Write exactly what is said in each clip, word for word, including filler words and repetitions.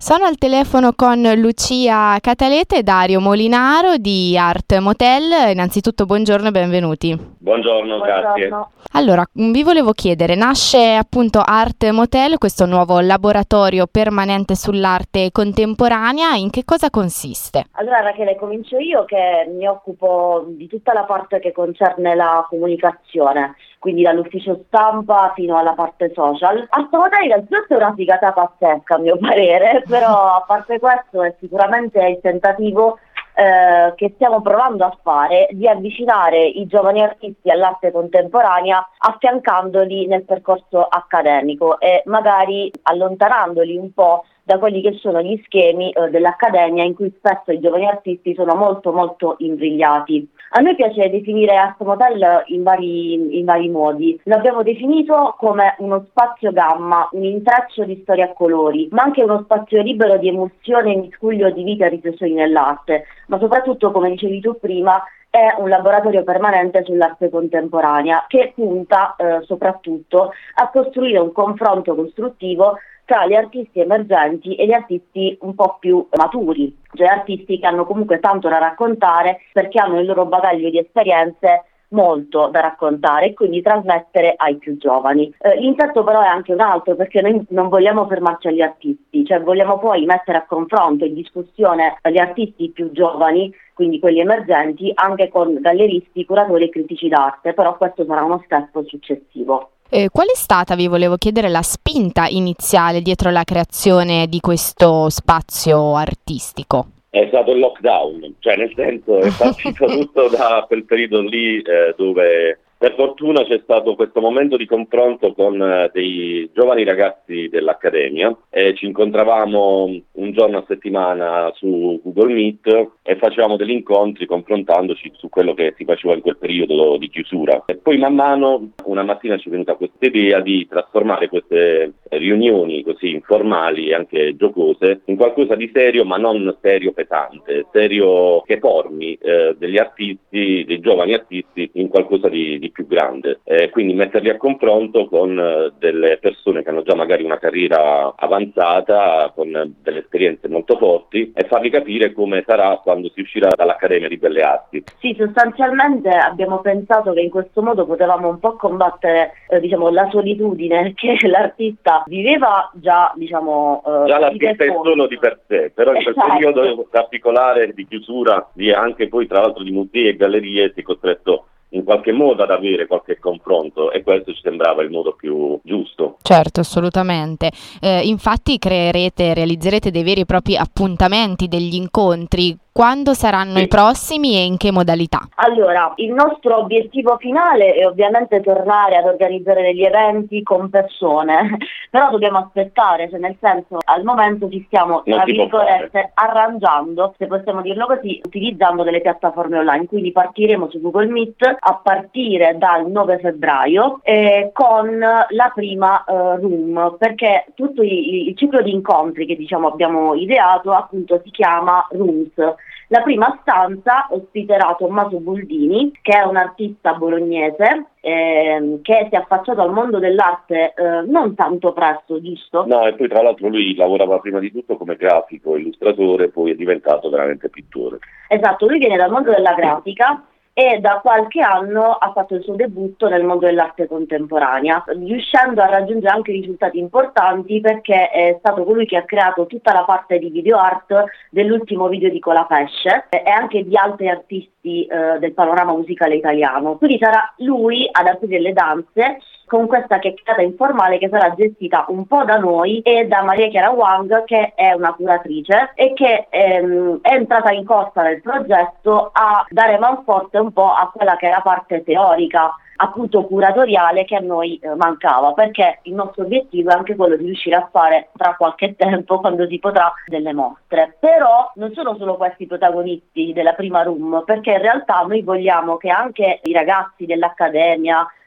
Sono al telefono con Lucia Catalete e Dario Molinaro di Art Motel. Innanzitutto buongiorno e benvenuti. Buongiorno, grazie. Buongiorno. Allora, vi volevo chiedere, nasce appunto Art Motel, questo nuovo laboratorio permanente sull'arte contemporanea, in che cosa consiste? Allora Rachele, comincio io che mi occupo di tutta la parte che concerne la comunicazione, quindi dall'ufficio stampa fino alla parte social. Art Motel innanzitutto è una figata pazzesca a mio parere, però a parte questo è sicuramente il tentativo Eh, che stiamo provando a fare di avvicinare i giovani artisti all'arte contemporanea, affiancandoli nel percorso accademico e magari allontanandoli un po' da quelli che sono gli schemi eh, dell'accademia, in cui spesso i giovani artisti sono molto molto imbrigliati. A noi piace definire Art Motel in vari, in vari modi. L'abbiamo definito come uno spazio gamma, un intreccio di storie a colori, ma anche uno spazio libero di emulsione e miscuglio di vita e riflessioni nell'arte, ma soprattutto, come dicevi tu prima, è un laboratorio permanente sull'arte contemporanea che punta eh, soprattutto a costruire un confronto costruttivo tra gli artisti emergenti e gli artisti un po' più maturi, cioè artisti che hanno comunque tanto da raccontare perché hanno il loro bagaglio di esperienze molto da raccontare e quindi trasmettere ai più giovani. Eh, l'intento però è anche un altro, perché noi non vogliamo fermarci agli artisti, cioè vogliamo poi mettere a confronto, in discussione gli artisti più giovani, quindi quelli emergenti, anche con galleristi, curatori e critici d'arte, però questo sarà uno step successivo. Eh, qual è stata, vi volevo chiedere, la spinta iniziale dietro la creazione di questo spazio artistico? È stato il lockdown, cioè nel senso è partito tutto da quel periodo lì eh, dove per fortuna c'è stato questo momento di confronto con eh, dei giovani ragazzi dell'Accademia e ci incontravamo un giorno a settimana su Google Meet e facevamo degli incontri confrontandoci su quello che si faceva in quel periodo di chiusura. E poi man mano una mattina ci è venuta questa idea di trasformare queste riunioni così informali e anche giocose in qualcosa di serio, ma non serio pesante, serio che formi eh, degli artisti, dei giovani artisti in qualcosa di, di più grande, eh, quindi metterli a confronto con eh, delle persone che hanno già magari una carriera avanzata, con delle esperienze molto forti e fargli capire come sarà quando si uscirà dall'Accademia di Belle Arti. Sì, sostanzialmente abbiamo pensato che in questo modo potevamo un po' combattere eh, diciamo la solitudine che l'artista viveva già, diciamo eh, già l'artista è solo di per sé, però in esatto. quel periodo particolare di chiusura di anche poi tra l'altro di musei e gallerie si è costretto in qualche modo ad avere qualche confronto e questo ci sembrava il modo più giusto. Certo, assolutamente. Eh, infatti creerete, realizzerete dei veri e propri appuntamenti, degli incontri. Quando saranno sì. i prossimi e in che modalità? Allora, il nostro obiettivo finale è ovviamente tornare ad organizzare degli eventi con persone, però dobbiamo aspettare, cioè nel senso al momento ci stiamo tra virgolette arrangiando, se possiamo dirlo così, utilizzando delle piattaforme online, quindi partiremo su Google Meet a partire dal nove febbraio eh, con la prima eh, room, perché tutto il, il ciclo di incontri che diciamo abbiamo ideato appunto si chiama Rooms. La prima stanza ospiterà Tommaso Buldini, che è un artista bolognese eh, che si è affacciato al mondo dell'arte eh, non tanto presto, giusto? No, e poi tra l'altro lui lavorava prima di tutto come grafico, illustratore, poi è diventato veramente pittore. Esatto, lui viene dal mondo della grafica e da qualche anno ha fatto il suo debutto nel mondo dell'arte contemporanea, riuscendo a raggiungere anche risultati importanti perché è stato colui che ha creato tutta la parte di video art dell'ultimo video di Colapesce e anche di altri artisti eh, del panorama musicale italiano. Quindi sarà lui ad aprire le danze con questa chiacchierata informale che sarà gestita un po' da noi e da Maria Chiara Wang, che è una curatrice e che ehm, è entrata in corsa nel progetto a dare manforte un po' a quella che è la parte teorica, appunto curatoriale, che a noi eh, mancava, perché il nostro obiettivo è anche quello di riuscire a fare tra qualche tempo, quando si potrà, delle mostre. Però non sono solo questi i protagonisti della prima room, perché in realtà noi vogliamo che anche i ragazzi dell'Accademia,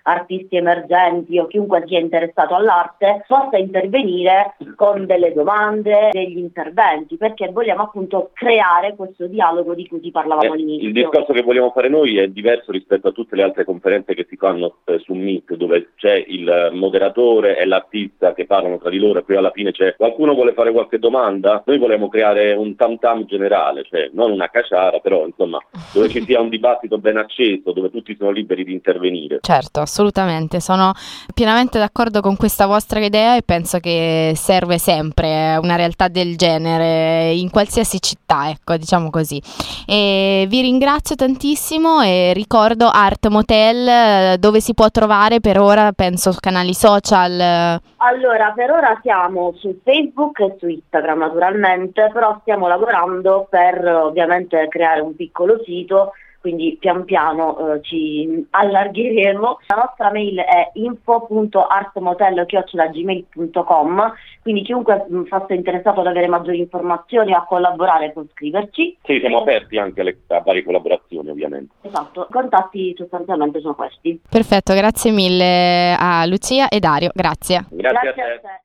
artisti emergenti o chiunque sia interessato all'arte possa intervenire con delle domande, degli interventi, perché vogliamo appunto creare questo dialogo di cui ti parlavamo eh, all'inizio. Il discorso che vogliamo fare noi è diverso rispetto a tutte le altre conferenze che si fanno eh, su Meet, dove c'è il moderatore e l'artista che parlano tra di loro e poi alla fine c'è qualcuno vuole fare qualche domanda. Noi vogliamo creare un tam tam generale, cioè non una caciara, però insomma dove ci sia un dibattito ben acceso, dove tutti sono liberi di intervenire. Certo, assolutamente, sono pienamente d'accordo con questa vostra idea e penso che serve sempre una realtà del genere in qualsiasi città, ecco, diciamo così. E vi ringrazio tantissimo e ricordo Art Motel, dove si può trovare per ora, penso canali social. Allora, per ora siamo su Facebook e su Instagram naturalmente, però stiamo lavorando per ovviamente creare un piccolo sito, quindi pian piano eh, ci allargheremo. La nostra mail è info punto artmotel chiocciola gmail punto com, quindi chiunque mh, fosse interessato ad avere maggiori informazioni o a collaborare può scriverci. Sì, siamo aperti anche alle, a varie collaborazioni ovviamente. Esatto, i contatti sostanzialmente sono questi. Perfetto, grazie mille a Lucia e Dario, grazie. Grazie, Grazie a te. a te.